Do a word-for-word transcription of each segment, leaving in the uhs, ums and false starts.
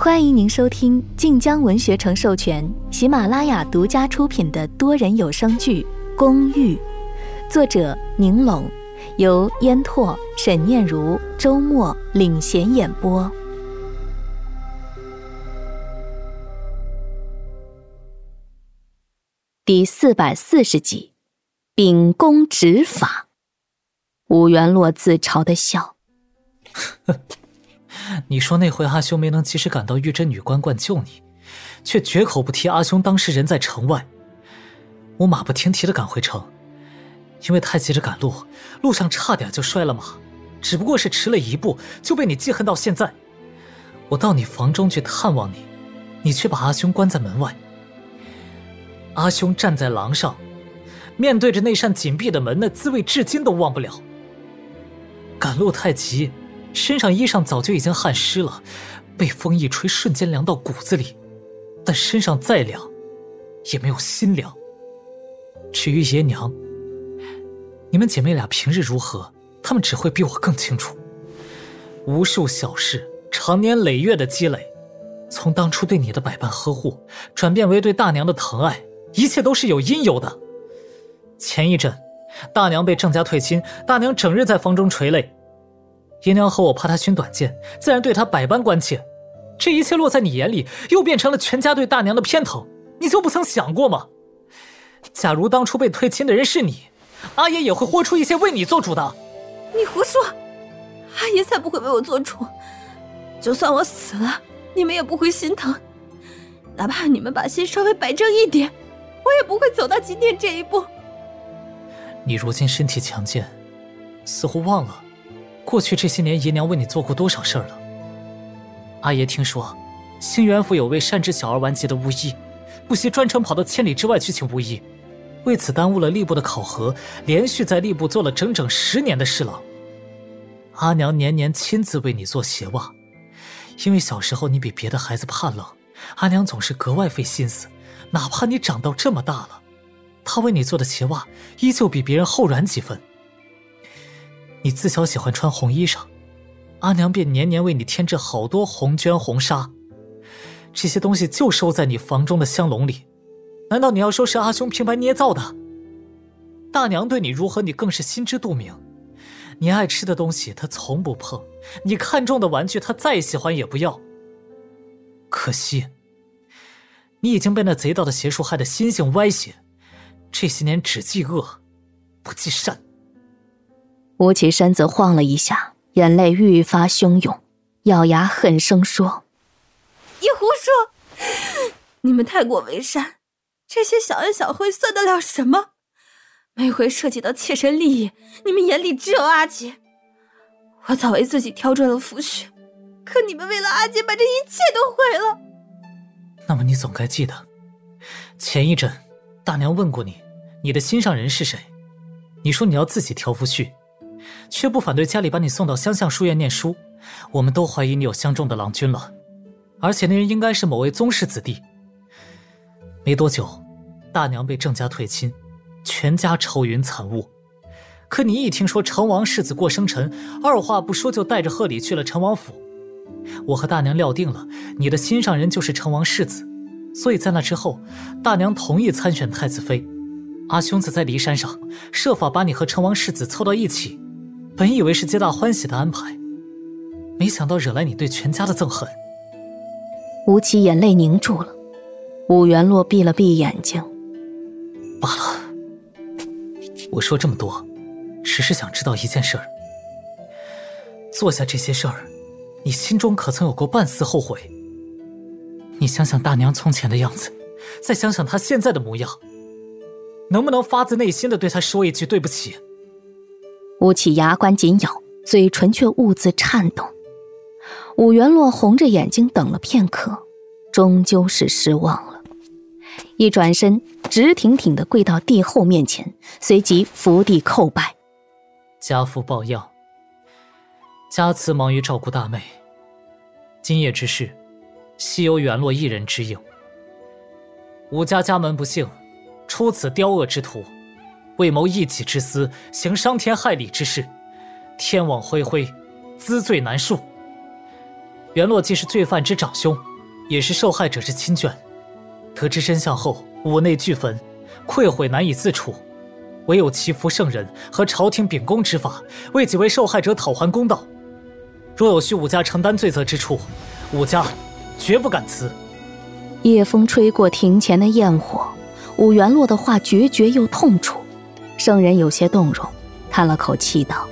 欢迎您收听晋江文学城授权、喜马拉雅独家出品的多人有声剧《公寓》，作者宁拢，由烟拓、沈念如、周末领衔演播。第四百四十集，秉公执法。武元洛自嘲地笑。 你说那回阿兄没能及时赶到玉真女官观救你，却绝口不提阿兄当时人在城外。我马不停蹄地赶回城，因为太急着赶路，路上差点就摔了马，只不过是迟了一步，就被你记恨到现在。我到你房中去探望你，你却把阿兄关在门外。阿兄站在廊上，面对着那扇紧闭的门，那滋味至今都忘不了。赶路太急，身上衣裳早就已经汗湿了，被风一吹，瞬间凉到骨子里。但身上再凉，也没有心凉。至于爷娘，你们姐妹俩平日如何，她们只会比我更清楚。无数小事，长年累月的积累，从当初对你的百般呵护，转变为对大娘的疼爱，一切都是有因由的。前一阵，大娘被郑家退亲，大娘整日在房中垂泪。爷娘和我怕她寻短见，自然对她百般关切。这一切落在你眼里，又变成了全家对大娘的偏疼，你就不曾想过吗？假如当初被退亲的人是你，阿爷也会豁出一切为你做主的。 你胡说，阿爷才不会为我做主。就算我死了，你们也不会心疼。哪怕你们把心稍微摆正一点，我也不会走到今天这一步。 你如今身体强健，似乎忘了过去这些年爷娘为你做过多少事儿了。阿爷听说兴元府有位善治小儿顽疾的巫医，不惜专程跑到千里之外去请巫医，为此耽误了吏部的考核，连续在吏部做了整整十年的侍郎。阿娘年年亲自为你做鞋袜，因为小时候你比别的孩子怕冷，阿娘总是格外费心思，哪怕你长到这么大了，她为你做的鞋袜依旧比别人厚软几分。你自小喜欢穿红衣裳，阿娘便年年为你添置好多红绢红纱，这些东西就收在你房中的香笼里。难道你要说是阿兄平白捏造的？大娘对你如何，你更是心知肚明。你爱吃的东西她从不碰，你看中的玩具她再喜欢也不要。可惜你已经被那贼盗的邪术害得心性歪斜，这些年只记恶不记善。 吴起身子晃了一下，眼泪愈发汹涌，咬牙狠声说： 你胡说，你们太过为善，这些小恩小惠算得了什么？每回涉及到切身利益，你们眼里只有阿姐。我早为自己挑准了福婿，可你们为了阿姐把这一切都毁了。 那么你总该记得，前一阵大娘问过你，你的心上人是谁？你说你要自己挑夫婿，却不反对家里把你送到乡巷书院念书，我们都怀疑你有相中的郎君了，而且那人应该是某位宗室子弟。没多久，大娘被郑家退亲，全家愁云惨雾。可你一听说成王世子过生辰，二话不说就带着贺礼去了成王府。我和大娘料定了你的心上人就是成王世子，所以在那之后，大娘同意参选太子妃。阿兄子在骊山上设法把你和成王世子凑到一起，本以为是皆大欢喜的安排，没想到惹来你对全家的憎恨。 吴起眼泪凝住了，武元洛闭了闭眼睛。 罢了，我说这么多只是想知道一件事儿，做下这些事儿，你心中可曾有过半丝后悔？你想想大娘从前的样子，再想想她现在的模样，能不能发自内心的对她说一句对不起？ 吴起牙关紧咬，嘴唇却兀自颤动。武元洛红着眼睛等了片刻，终究是失望了。一转身，直挺挺地跪到帝后面前，随即伏地叩拜。 家父抱恙，家慈忙于照顾大妹，今夜之事，悉由元洛一人之应。武家家门不幸，出此刁恶之徒，为谋一己之私，行伤天害理之事，天网恢恢，滋罪难恕。元洛既是罪犯之长兄， 也是受害者之亲眷。得知真相后，五内俱焚，愧悔难以自处，唯有祈福圣人和朝廷秉公执法，为几位受害者讨还公道。若有需武家承担罪责之处，武家绝不敢辞。 夜风吹过庭前的焰火，武元洛的话决绝又痛楚。圣人有些动容，叹了口气道：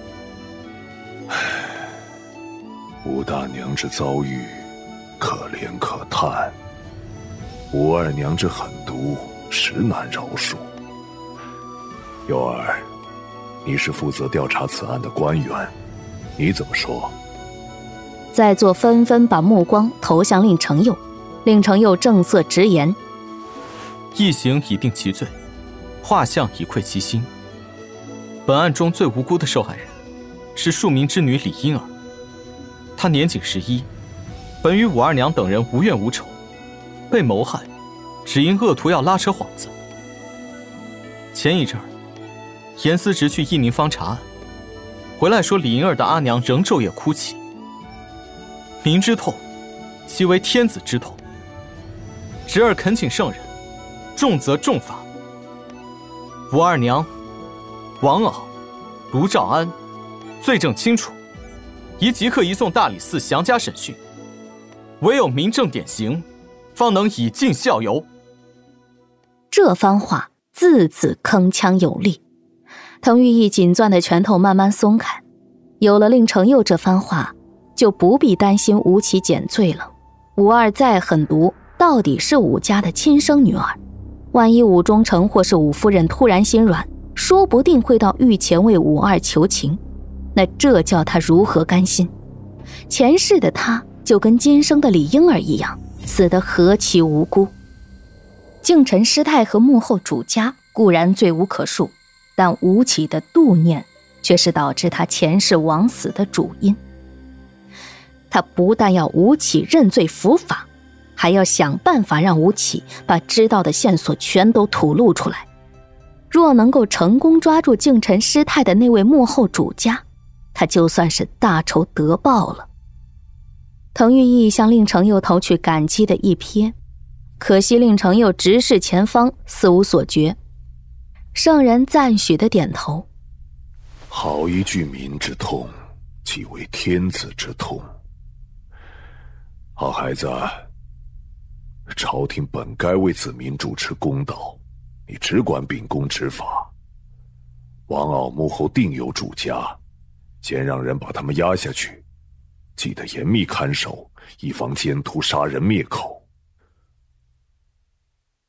武大娘之遭遇可怜可叹，武二娘之狠毒实难饶恕。幼儿，你是负责调查此案的官员，你怎么说？ 在座纷纷把目光投向令承佑，令承佑正色直言： 一刑已定其罪，画像已愧其心。本案中最无辜的受害人是庶民之女李婴儿，她年仅十一，本与武二娘等人无怨无仇，被谋害只因恶徒要拉扯幌子。前一阵儿，严思直去义宁坊查案，回来说李婴儿的阿娘仍昼夜哭泣。民之痛，其为天子之痛。侄儿恳请圣人，重则重罚。武二娘、王媪、卢兆安罪证清楚，宜即刻移送大理寺详加审讯。唯有明正典刑，方能以儆效尤。 这番话字字铿锵有力，滕玉义紧攥的拳头慢慢松开。有了令承佑这番话，就不必担心吴起减罪了。武二再狠毒，到底是武家的亲生女儿，万一武忠诚或是武夫人突然心软，说不定会到御前为武二求情，那这叫他如何甘心？前世的他就跟今生的李婴儿一样，死得何其无辜。靖臣师太和幕后主家固然罪无可恕，但吴起的妒念却是导致他前世枉死的主因。他不但要吴起认罪伏法，还要想办法让吴起把知道的线索全都吐露出来。若能够成功抓住靖臣师太的那位幕后主家，他就算是大仇得报了。滕玉义向令承佑投去感激的一瞥，可惜令承佑直视前方，似无所觉。圣人赞许的点头： 好一句民之痛，即为天子之痛。好孩子，朝廷本该为子民主持公道，你只管秉公执法。王媪幕后定有主家，先让人把他们押下去，记得严密看守，以防奸徒杀人灭口。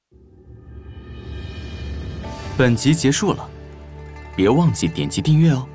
本集结束了，别忘记点击订阅哦。